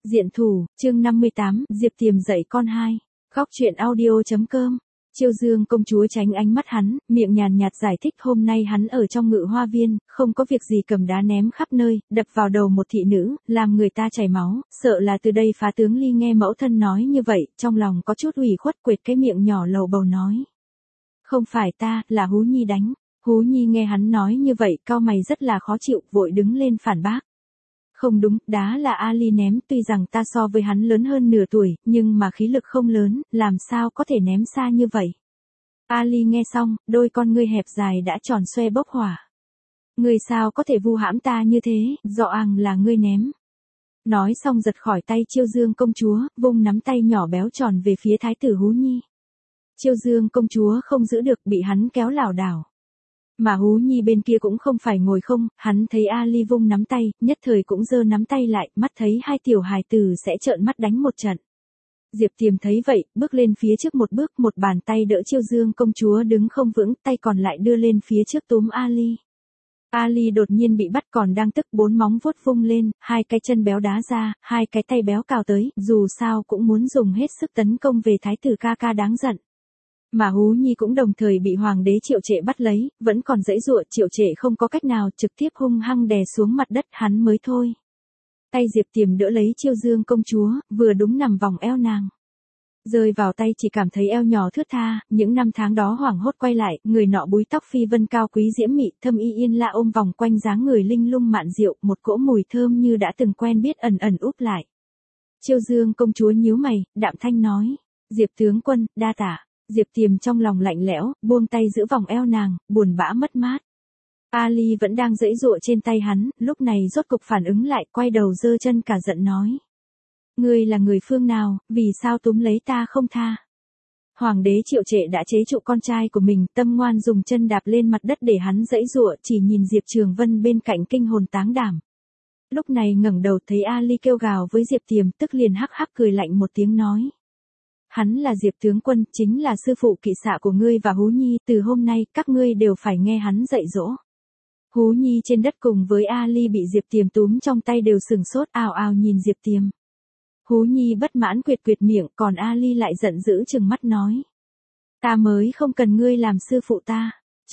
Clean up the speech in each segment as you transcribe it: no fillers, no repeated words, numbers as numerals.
Diện thủ, chương 58, Diệp Tiềm dạy con 2. Góc truyện audio.com. Chiêu Dương công chúa tránh ánh mắt hắn, miệng nhàn nhạt giải thích hôm nay hắn ở trong Ngự Hoa Viên, không có việc gì cầm đá ném khắp nơi, đập vào đầu một thị nữ, làm người ta chảy máu, sợ là từ đây Phá Tướng Ly nghe mẫu thân nói như vậy, trong lòng có chút ủy khuất, quệt cái miệng nhỏ lầu bầu nói. Không phải ta, là Hú Nhi đánh. Hú Nhi nghe hắn nói như vậy, cau mày rất là khó chịu, vội đứng lên phản bác. Không đúng, đá là Ali ném, tuy rằng ta so với hắn lớn hơn nửa tuổi, nhưng mà khí lực không lớn, làm sao có thể ném xa như vậy. Ali nghe xong, đôi con ngươi hẹp dài đã tròn xoe bốc hỏa. Ngươi sao có thể vu hãm ta như thế, rõ ràng là ngươi ném. Nói xong giật khỏi tay Chiêu Dương công chúa, vung nắm tay nhỏ béo tròn về phía thái tử Hú Nhi. Chiêu Dương công chúa không giữ được, bị hắn kéo lảo đảo. Mà Hú Nhi bên kia cũng không phải ngồi không, hắn thấy Ali vung nắm tay, nhất thời cũng giơ nắm tay lại, mắt thấy hai tiểu hài tử sẽ trợn mắt đánh một trận. Diệp Tiềm thấy vậy, bước lên phía trước một bước, một bàn tay đỡ Chiêu Dương công chúa đứng không vững, tay còn lại đưa lên phía trước túm Ali. Ali đột nhiên bị bắt còn đang tức, bốn móng vuốt vung lên, hai cái chân béo đá ra, hai cái tay béo cào tới, dù sao cũng muốn dùng hết sức tấn công về thái tử ca ca đáng giận. Mà Hú Nhi cũng đồng thời bị hoàng đế Triệu Trệ bắt lấy, vẫn còn giãy giụa, Triệu Trệ không có cách nào, trực tiếp hung hăng đè xuống mặt đất, hắn mới thôi. Tay Diệp Tiềm đỡ lấy Chiêu Dương công chúa, vừa đúng nằm vòng eo nàng. Rơi vào tay chỉ cảm thấy eo nhỏ thướt tha, những năm tháng đó hoảng hốt quay lại, người nọ búi tóc phi vân cao quý diễm mị, thâm y yên lạ ôm vòng quanh dáng người linh lung mạn diệu, một cỗ mùi thơm như đã từng quen biết ẩn ẩn úp lại. Chiêu Dương công chúa nhíu mày, đạm thanh nói, Diệp tướng quân, đa tạ. Diệp Tiềm trong lòng lạnh lẽo, buông tay giữ vòng eo nàng, buồn bã mất mát. Ali vẫn đang giãy giụa trên tay hắn, lúc này rốt cục phản ứng lại, quay đầu giơ chân cả giận nói. Ngươi là người phương nào, vì sao túm lấy ta không tha? Hoàng đế Triệu Trệ đã chế trụ con trai của mình, tâm ngoan dùng chân đạp lên mặt đất để hắn giãy giụa, chỉ nhìn Diệp Trường Vân bên cạnh kinh hồn táng đảm. Lúc này ngẩng đầu thấy Ali kêu gào với Diệp Tiềm, tức liền hắc hắc cười lạnh một tiếng nói. Hắn là Diệp tướng quân, chính là sư phụ kỵ xạ của ngươi và Hú Nhi, từ hôm nay, các ngươi đều phải nghe hắn dạy dỗ. Hú Nhi trên đất cùng với Ali bị Diệp Tiềm túm trong tay đều sừng sốt, ào ào nhìn Diệp Tiềm. Hú Nhi bất mãn quyệt quyệt miệng, còn Ali lại giận dữ trừng mắt nói. Ta mới không cần ngươi làm sư phụ ta.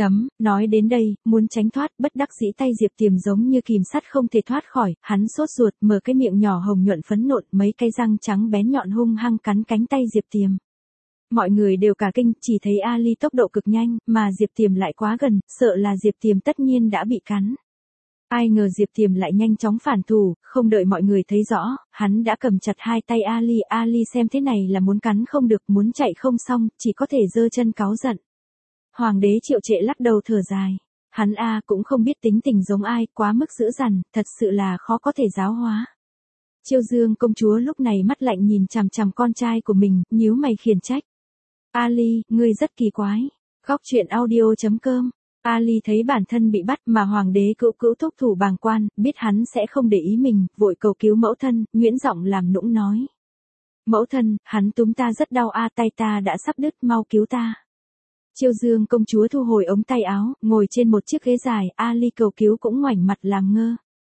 Nói đến đây, muốn tránh thoát, bất đắc dĩ tay Diệp Tiềm giống như kìm sắt không thể thoát khỏi, hắn sốt ruột, mở cái miệng nhỏ hồng nhuận phấn nộn, mấy cái răng trắng bén nhọn hung hăng cắn cánh tay Diệp Tiềm. Mọi người đều cả kinh, chỉ thấy Ali tốc độ cực nhanh, mà Diệp Tiềm lại quá gần, sợ là Diệp Tiềm tất nhiên đã bị cắn. Ai ngờ Diệp Tiềm lại nhanh chóng phản thủ, không đợi mọi người thấy rõ, hắn đã cầm chặt hai tay Ali xem thế này là muốn cắn không được, muốn chạy không xong, chỉ có thể giơ chân cáu giận. Hoàng đế Triệu Trệ lắc đầu thở dài. Hắn cũng không biết tính tình giống ai, quá mức dữ dằn, thật sự là khó có thể giáo hóa. Chiêu Dương công chúa lúc này mắt lạnh nhìn chằm chằm con trai của mình, nhíu mày khiển trách. Ali, ngươi rất kỳ quái. Góc truyện audio.com. Ali thấy bản thân bị bắt mà hoàng đế cữu thúc thủ bàng quan, biết hắn sẽ không để ý mình, vội cầu cứu mẫu thân, nhuyễn giọng làm nũng nói. Mẫu thân, hắn túm ta rất đau tay ta đã sắp đứt, mau cứu ta. Chiêu Dương công chúa thu hồi ống tay áo, ngồi trên một chiếc ghế dài, Ali cầu cứu cũng ngoảnh mặt làm ngơ.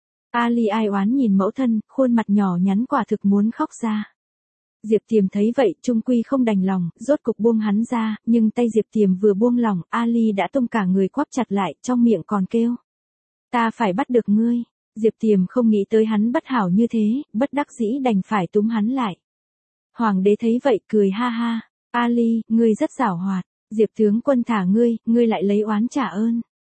Ali ai oán nhìn mẫu thân, khuôn mặt nhỏ nhắn quả thực muốn khóc ra. Diệp Tiềm thấy vậy, trung quy không đành lòng, rốt cục buông hắn ra, nhưng tay Diệp Tiềm vừa buông lỏng, Ali đã tung cả người quắp chặt lại, trong miệng còn kêu. Ta phải bắt được ngươi. Diệp Tiềm không nghĩ tới hắn bất hảo như thế, bất đắc dĩ đành phải túm hắn lại. Hoàng đế thấy vậy, cười ha ha. Ali, ngươi rất giảo hoạt. Diệp tướng quân thả ngươi lại lấy oán trả ơn.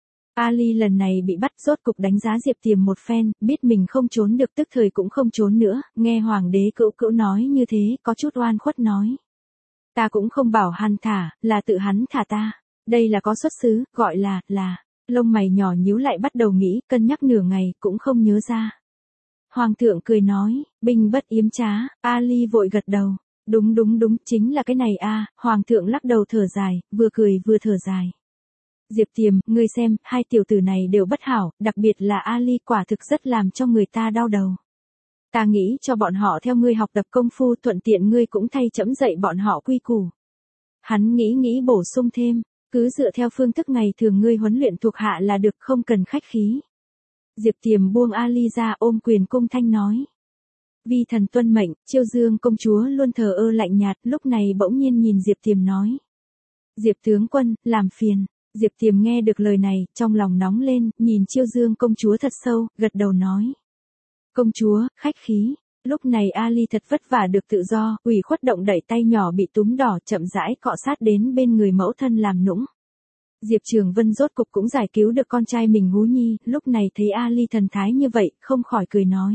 Ali lần này bị bắt, rốt cục đánh giá Diệp Tiềm một phen, biết mình không trốn được, tức thời cũng không trốn nữa, nghe hoàng đế cữu nói như thế, có chút oan khuất nói. Ta cũng không bảo hắn thả, là tự hắn thả ta. Đây là có xuất xứ, gọi là, lông mày nhỏ nhíu lại bắt đầu nghĩ, cân nhắc nửa ngày, cũng không nhớ ra. Hoàng thượng cười nói, binh bất yếm trá, Ali vội gật đầu. Đúng, chính là cái này Hoàng thượng lắc đầu thở dài, vừa cười vừa thở dài. Diệp Tiềm, ngươi xem, hai tiểu tử này đều bất hảo, đặc biệt là Ali quả thực rất làm cho người ta đau đầu. Ta nghĩ cho bọn họ theo ngươi học tập công phu, thuận tiện ngươi cũng thay trẫm dạy bọn họ quy củ. Hắn nghĩ bổ sung thêm, cứ dựa theo phương thức ngày thường ngươi huấn luyện thuộc hạ là được, không cần khách khí. Diệp Tiềm buông Ali ra ôm quyền cung thanh nói. Vi thần tuân mệnh, Chiêu Dương công chúa luôn thờ ơ lạnh nhạt, lúc này bỗng nhiên nhìn Diệp Tiềm nói. Diệp tướng quân, làm phiền. Diệp Tiềm nghe được lời này, trong lòng nóng lên, nhìn Chiêu Dương công chúa thật sâu, gật đầu nói. Công chúa, khách khí. Lúc này Ali thật vất vả được tự do, ủy khuất động đẩy tay nhỏ bị túm đỏ chậm rãi cọ sát đến bên người mẫu thân làm nũng. Diệp Trường Vân rốt cục cũng giải cứu được con trai mình Hú Nhi, lúc này thấy Ali thần thái như vậy, không khỏi cười nói.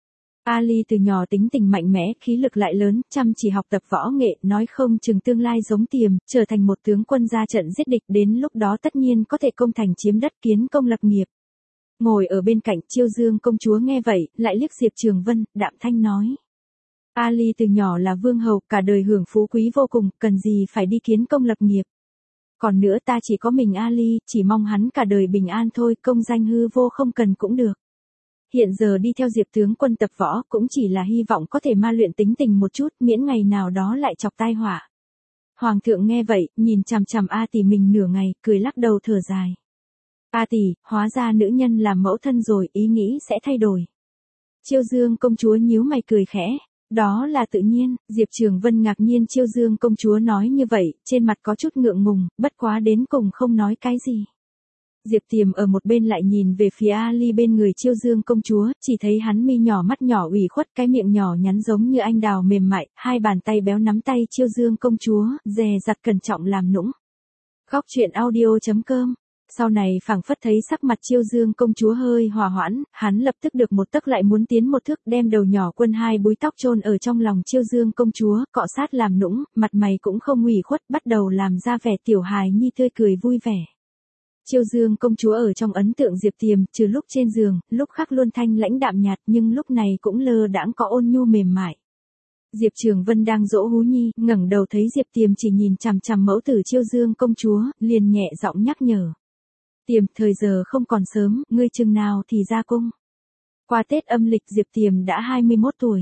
Ali từ nhỏ tính tình mạnh mẽ, khí lực lại lớn, chăm chỉ học tập võ nghệ, nói không chừng tương lai giống Tiềm, trở thành một tướng quân ra trận giết địch, đến lúc đó tất nhiên có thể công thành chiếm đất kiến công lập nghiệp. Ngồi ở bên cạnh Chiêu Dương công chúa nghe vậy, lại liếc Diệp Trường Vân, đạm thanh nói. Ali từ nhỏ là vương hầu, cả đời hưởng phú quý vô cùng, cần gì phải đi kiến công lập nghiệp. Còn nữa ta chỉ có mình Ali, chỉ mong hắn cả đời bình an thôi, công danh hư vô không cần cũng được. Hiện giờ đi theo Diệp tướng quân tập võ cũng chỉ là hy vọng có thể ma luyện tính tình một chút, miễn ngày nào đó lại chọc tai họa. Hoàng thượng nghe vậy, nhìn chằm chằm A tỷ mình nửa ngày, cười lắc đầu thở dài. A tỷ, hóa ra nữ nhân làm mẫu thân rồi, ý nghĩ sẽ thay đổi. Chiêu Dương công chúa nhíu mày cười khẽ. Đó là tự nhiên, Diệp Trường Vân ngạc nhiên Chiêu Dương công chúa nói như vậy, trên mặt có chút ngượng ngùng, bất quá đến cùng không nói cái gì. Diệp Tiềm ở một bên lại nhìn về phía Ali bên người Chiêu Dương công chúa, chỉ thấy hắn mi nhỏ mắt nhỏ ủy khuất, cái miệng nhỏ nhắn giống như anh đào mềm mại, hai bàn tay béo nắm tay Chiêu Dương công chúa, dè dặt cẩn trọng làm nũng. Góc truyện audio.com. Sau này phảng phất thấy sắc mặt Chiêu Dương công chúa hơi hòa hoãn, hắn lập tức được một tấc lại muốn tiến một thước, đem đầu nhỏ quân hai búi tóc chôn ở trong lòng Chiêu Dương công chúa, cọ sát làm nũng, mặt mày cũng không ủy khuất, bắt đầu làm ra vẻ tiểu hài nhi tươi cười vui vẻ. Chiêu Dương công chúa ở trong ấn tượng Diệp Tiềm, trừ lúc trên giường, lúc khác luôn thanh lãnh đạm nhạt, nhưng lúc này cũng lơ đãng có ôn nhu mềm mại. Diệp Trường Vân đang dỗ Hú Nhi, ngẩng đầu thấy Diệp Tiềm chỉ nhìn chằm chằm mẫu tử Chiêu Dương công chúa, liền nhẹ giọng nhắc nhở. Tiềm, thời giờ không còn sớm, ngươi chừng nào thì ra cung. Qua Tết âm lịch Diệp Tiềm đã 21 tuổi.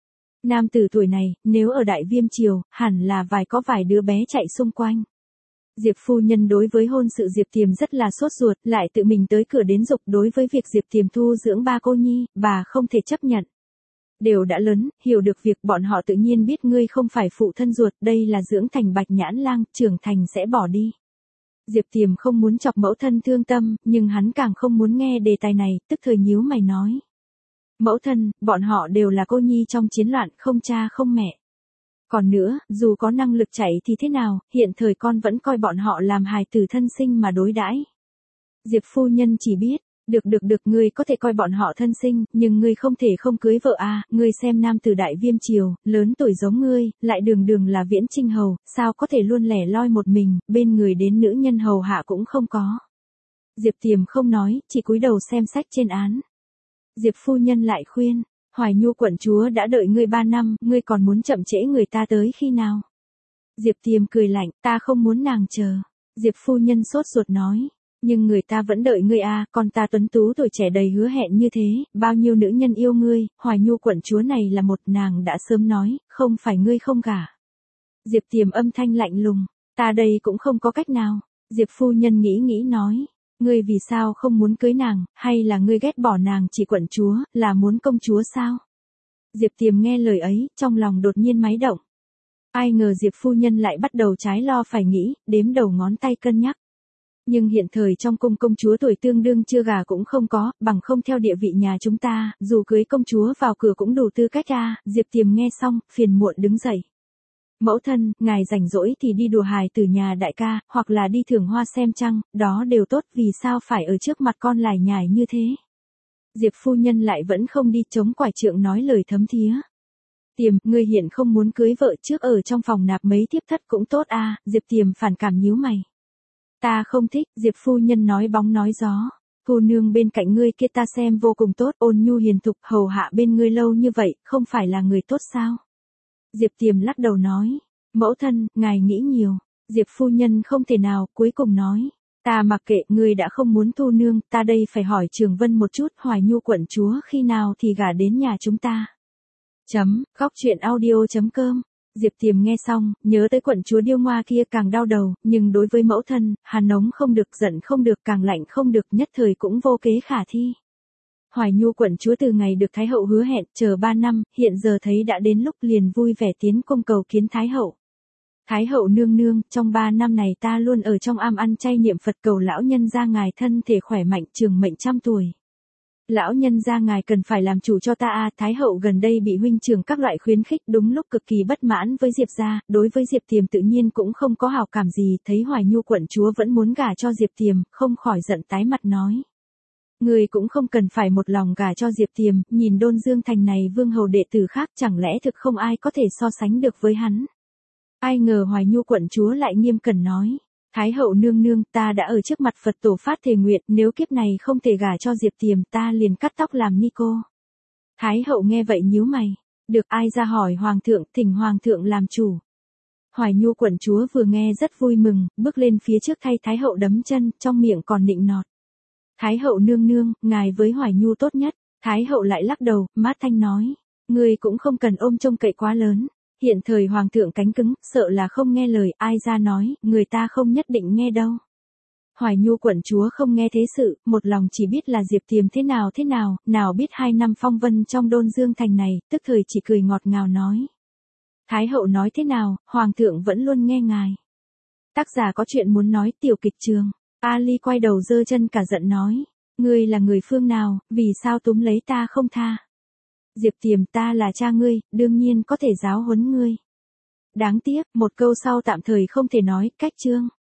Nam tử tuổi này, nếu ở Đại Viêm Triều, hẳn là có vài đứa bé chạy xung quanh. Diệp phu nhân đối với hôn sự Diệp Tiềm rất là sốt ruột, lại tự mình tới cửa đến giục đối với việc Diệp Tiềm thu dưỡng ba cô nhi, bà không thể chấp nhận. Đều đã lớn, hiểu được việc bọn họ tự nhiên biết ngươi không phải phụ thân ruột, đây là dưỡng thành bạch nhãn lang, trưởng thành sẽ bỏ đi. Diệp Tiềm không muốn chọc mẫu thân thương tâm, nhưng hắn càng không muốn nghe đề tài này, tức thời nhíu mày nói. Mẫu thân, bọn họ đều là cô nhi trong chiến loạn, không cha không mẹ. Còn nữa, dù có năng lực chạy thì thế nào, hiện thời con vẫn coi bọn họ làm hài tử thân sinh mà đối đãi. Diệp phu nhân chỉ biết, được, ngươi có thể coi bọn họ thân sinh, nhưng ngươi không thể không cưới vợ à, ngươi xem nam tử Đại Viêm Triều, lớn tuổi giống ngươi, lại đường là Viễn Trinh hầu, sao có thể luôn lẻ loi một mình, bên người đến nữ nhân hầu hạ cũng không có. Diệp Tiềm không nói, chỉ cúi đầu xem sách trên án. Diệp phu nhân lại khuyên, Hoài Nhu quận chúa đã đợi ngươi 3 năm, ngươi còn muốn chậm trễ người ta tới khi nào? Diệp Tiềm cười lạnh, ta không muốn nàng chờ. Diệp phu nhân sốt ruột nói. Nhưng người ta vẫn đợi ngươi à, con ta tuấn tú tuổi trẻ đầy hứa hẹn như thế, bao nhiêu nữ nhân yêu ngươi, Hoài Nhu quận chúa này là một, nàng đã sớm nói, không phải ngươi không gả. Diệp Tiềm âm thanh lạnh lùng, ta đây cũng không có cách nào. Diệp phu nhân nghĩ nói, ngươi vì sao không muốn cưới nàng, hay là ngươi ghét bỏ nàng chỉ quận chúa, là muốn công chúa sao? Diệp Tiềm nghe lời ấy, trong lòng đột nhiên máy động. Ai ngờ Diệp phu nhân lại bắt đầu trái lo phải nghĩ, đếm đầu ngón tay cân nhắc. Nhưng hiện thời trong cung công chúa tuổi tương đương chưa gả cũng không có, bằng không theo địa vị nhà chúng ta, dù cưới công chúa vào cửa cũng đủ tư cách à, Diệp Tiềm nghe xong, phiền muộn đứng dậy. Mẫu thân, ngài rảnh rỗi thì đi đùa hài từ nhà đại ca, hoặc là đi thưởng hoa xem trăng, đó đều tốt, vì sao phải ở trước mặt con lải nhải như thế. Diệp phu nhân lại vẫn không đi, chống quải trượng nói lời thấm thía. Tiềm, ngươi hiện không muốn cưới vợ, trước ở trong phòng nạp mấy thiếp thất cũng tốt à, Diệp Tiềm phản cảm nhíu mày. Ta không thích, Diệp phu nhân nói bóng nói gió. Cô nương bên cạnh ngươi kia ta xem vô cùng tốt, ôn nhu hiền thục, hầu hạ bên ngươi lâu như vậy, không phải là người tốt sao? Diệp Tiềm lắc đầu nói, mẫu thân, ngài nghĩ nhiều. Diệp phu nhân không thể nào, cuối cùng nói, ta mặc kệ, ngươi đã không muốn thu nương, ta đây phải hỏi Trường Vân một chút, Hoài Nhu quận chúa khi nào thì gả đến nhà chúng ta. Góc truyện audio.com. Diệp Tiềm nghe xong, nhớ tới quận chúa điêu ngoa kia càng đau đầu, nhưng đối với mẫu thân, hắn nóng không được, giận không được, càng lạnh không được, nhất thời cũng vô kế khả thi. Hoài Nhu quận chúa từ ngày được Thái hậu hứa hẹn chờ 3 năm, hiện giờ thấy đã đến lúc liền vui vẻ tiến cung cầu kiến Thái hậu. Thái hậu nương nương, trong 3 năm này ta luôn ở trong am ăn chay niệm Phật cầu lão nhân gia ngài thân thể khỏe mạnh trường mệnh trăm tuổi. Lão nhân gia ngài cần phải làm chủ cho ta a. Thái hậu gần đây bị huynh trưởng các loại khuyến khích đúng lúc cực kỳ bất mãn với Diệp gia, đối với Diệp Tiềm tự nhiên cũng không có hảo cảm gì, thấy Hoài Nhu quận chúa vẫn muốn gả cho Diệp Tiềm, không khỏi giận tái mặt nói. Người cũng không cần phải một lòng gả cho Diệp Tiềm, nhìn Đôn Dương Thành này vương hầu đệ tử khác chẳng lẽ thực không ai có thể so sánh được với hắn. Ai ngờ Hoài Nhu quận chúa lại nghiêm cẩn nói. Thái hậu nương nương, ta đã ở trước mặt Phật tổ phát thề nguyện, nếu kiếp này không thể gả cho Diệp Tiềm ta liền cắt tóc làm ni cô. Thái hậu nghe vậy nhíu mày. Được, ai ra hỏi hoàng thượng, thỉnh hoàng thượng làm chủ. Hoài Nhu quận chúa vừa nghe rất vui mừng, bước lên phía trước thay Thái hậu đấm chân, trong miệng còn nịnh nọt. Thái hậu nương nương, ngài với Hoài Nhu tốt nhất. Thái hậu lại lắc đầu, mát thanh nói. Người cũng không cần ôm trông cậy quá lớn. Hiện thời hoàng thượng cánh cứng, sợ là không nghe lời, ai ra nói, người ta không nhất định nghe đâu. Hoài Nhu quận chúa không nghe thế sự, một lòng chỉ biết là Diệp Tiềm thế nào, nào biết 2 năm phong vân trong Đôn Dương Thành này, tức thời chỉ cười ngọt ngào nói. Thái hậu nói thế nào, hoàng thượng vẫn luôn nghe ngài. Tác giả có chuyện muốn nói, tiểu kịch trường. Ali quay đầu giơ chân cả giận nói. Ngươi là người phương nào, vì sao túm lấy ta không tha? Diệp Tiềm, ta là cha ngươi, đương nhiên có thể giáo huấn ngươi. Đáng tiếc, một câu sau tạm thời không thể nói, cách chương.